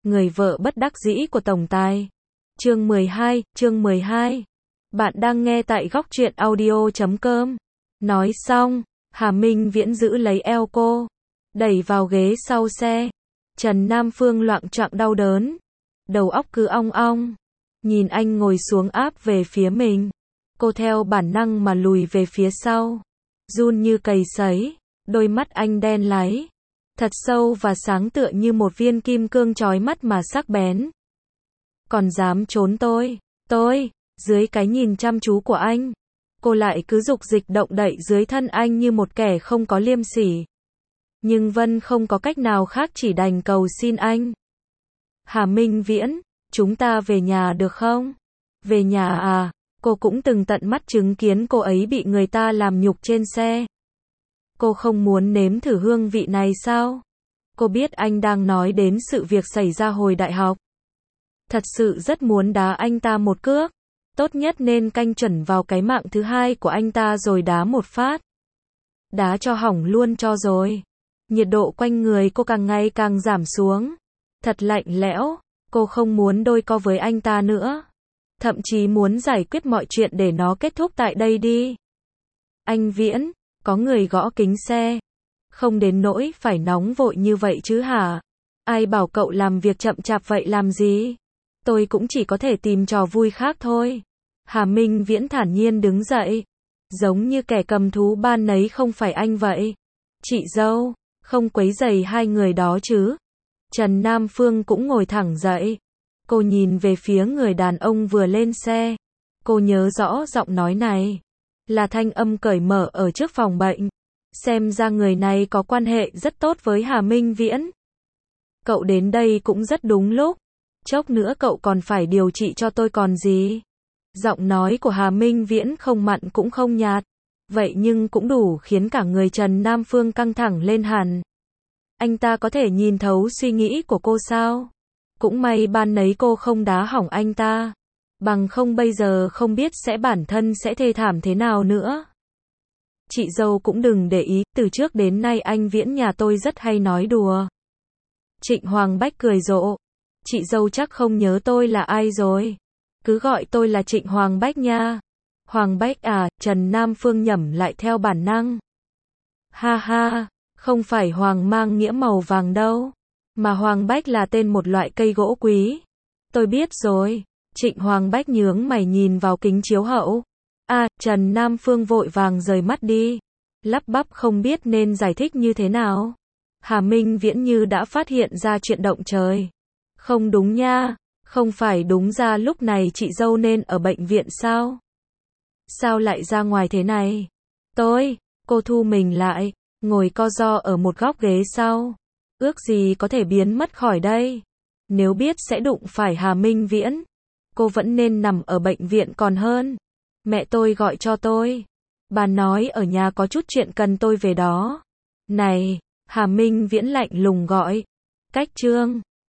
Người vợ bất đắc dĩ của tổng tài. Chương 12. Bạn đang nghe tại góc truyện audio.com. Nói xong, Hà Minh Viễn giữ lấy eo cô, đẩy vào ghế sau xe. Trần Nam Phương loạng choạng đau đớn, đầu óc cứ ong ong. Nhìn anh ngồi xuống áp về phía mình, cô theo bản năng mà lùi về phía sau, run như cầy sấy. Đôi mắt anh đen láy, thật sâu và sáng tựa như một viên kim cương chói mắt mà sắc bén. Còn dám trốn tôi, dưới cái nhìn chăm chú của anh, cô lại cứ dục dịch động đậy dưới thân anh như một kẻ không có liêm sỉ. Nhưng Vân không có cách nào khác, chỉ đành cầu xin anh. Hà Minh Viễn, chúng ta về nhà được không? Về nhà à? Cô cũng từng tận mắt chứng kiến cô ấy bị người ta làm nhục trên xe. Cô không muốn nếm thử hương vị này sao? Cô biết anh đang nói đến sự việc xảy ra hồi đại học. Thật sự rất muốn đá anh ta một cước. Tốt nhất nên canh chuẩn vào cái mạng thứ hai của anh ta rồi đá một phát. Đá cho hỏng luôn cho rồi. Nhiệt độ quanh người cô càng ngày càng giảm xuống. Thật lạnh lẽo. Cô không muốn đôi co với anh ta nữa. Thậm chí muốn giải quyết mọi chuyện để nó kết thúc tại đây đi. Anh Viễn, có người gõ kính xe. Không đến nỗi phải nóng vội như vậy chứ hả? Ai bảo cậu làm việc chậm chạp vậy làm gì? Tôi cũng chỉ có thể tìm trò vui khác thôi. Hà Minh Viễn thản nhiên đứng dậy, giống như kẻ cầm thú ban nấy, không phải anh vậy. Chị dâu, không quấy rầy hai người đó chứ? Trần Nam Phương cũng ngồi thẳng dậy. Cô nhìn về phía người đàn ông vừa lên xe. Cô nhớ rõ giọng nói này là thanh âm cởi mở ở trước phòng bệnh. Xem ra người này có quan hệ rất tốt với Hà Minh Viễn. Cậu đến đây cũng rất đúng lúc. Chốc nữa cậu còn phải điều trị cho tôi còn gì. Giọng nói của Hà Minh Viễn không mặn cũng không nhạt. Vậy nhưng cũng đủ khiến cả người Trần Nam Phương căng thẳng lên hẳn. Anh ta có thể nhìn thấu suy nghĩ của cô sao? Cũng may ban nấy cô không đá hỏng anh ta. Bằng không bây giờ không biết bản thân sẽ thê thảm thế nào nữa. Chị dâu cũng đừng để ý, từ trước đến nay anh Viễn nhà tôi rất hay nói đùa. Trịnh Hoàng Bách cười rộ. Chị dâu chắc không nhớ tôi là ai rồi. Cứ gọi tôi là Trịnh Hoàng Bách nha. Hoàng Bách à? Trần Nam Phương nhẩm lại theo bản năng. Ha ha, không phải hoàng mang nghĩa màu vàng đâu. Mà Hoàng Bách là tên một loại cây gỗ quý. Tôi biết rồi. Trịnh Hoàng Bách nhướng mày nhìn vào kính chiếu hậu. Trần Nam Phương vội vàng rời mắt đi. Lắp bắp không biết nên giải thích như thế nào. Hà Minh Viễn như đã phát hiện ra chuyện động trời. Không đúng nha. Không phải đúng ra lúc này chị dâu nên ở bệnh viện sao? Sao lại ra ngoài thế này? Cô thu mình lại, ngồi co ro ở một góc ghế sau. Ước gì có thể biến mất khỏi đây. Nếu biết sẽ đụng phải Hà Minh Viễn, cô vẫn nên nằm ở bệnh viện còn hơn. Mẹ tôi gọi cho tôi. Bà nói ở nhà có chút chuyện cần tôi về đó. Này, Hà Minh Viễn lạnh lùng gọi. Cách Trương.